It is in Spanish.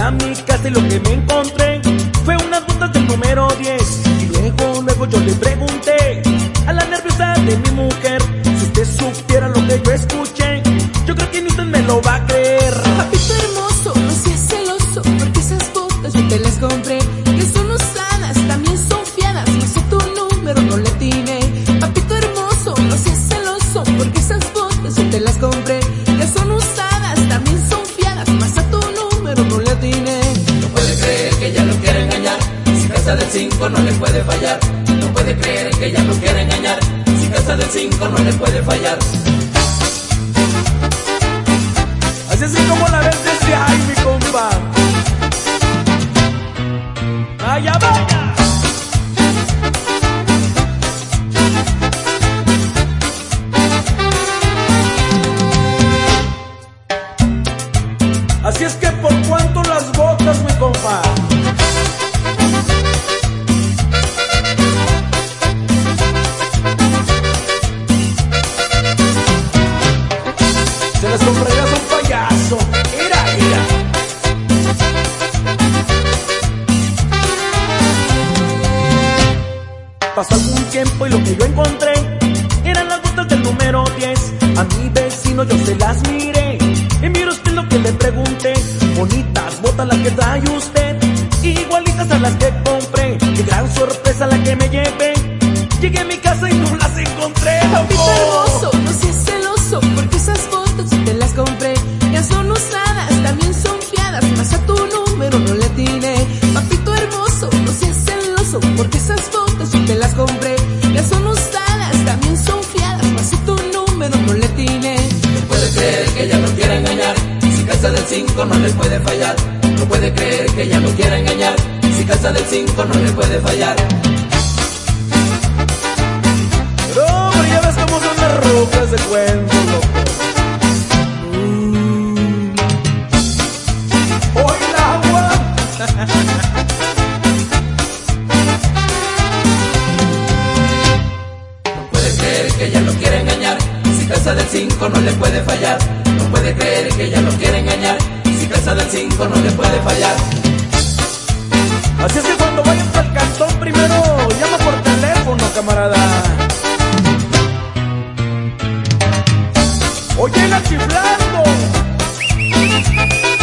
a mi casa y lo que me encontré fue unas botas del número 10. Y luego yo le pregunté a la nerviosa de mi mujer, si usted supiera lo que yo escuché, yo creo que ni usted me lo va a creer. Papito hermoso, no seas celoso, porque esas botas yo te las compré, que son usadas, también son fiadas, no sé tu número, no le atiné. Papito hermoso, no seas celoso, porque esas botas yo te las compré, que son usadas, también son fiadas, más a tu número no le atiné. No puede creer que ella lo quiere engañar, si casa del 5 no le puede fallar. No puede creer que ella lo quiere engañar, si casa del 5 no le puede fallar. Así es como la ves desde ahí, mi compa. ¡Vaya, vaya! Así es que por cuánto las botas, mi compa. Se las comprarías a un payaso. Mira, mira. Pasó algún tiempo y lo que yo encontré eran las botas del número 10. A mi vecino yo se las miré y mire usted lo que le pregunté. Bonitas botas las que trae usted, igualitas a las que compré. Qué gran sorpresa la que me llevé. Llegué a mi casa y no las encontré. Papito hermoso, no seas celoso, porque esas botas yo te las compré, ya son usadas, también son fiadas, más a tu número no le atiné. Papito hermoso, no seas celoso, porque esas botas yo te las compré, ya son usadas, también son fiadas, más a tu número no le atiné. No puede creer que ella lo quiera engañar, si casa del 5 no le puede fallar. No puede creer que ella lo quiera engañar, si casa del 5 no le puede fallar. Pero hombre, ya ves cómo son las rucas de cuento, loco. ¡Hoy el agua! No puede creer que ella lo quiera engañar, si casa del 5 no le puede fallar. No puede creer que ella lo quiera engañar, si casa del 5 no le puede fallar. Así es que cuando vayas al cantón primero llama por teléfono, camarada. O llega chiflando.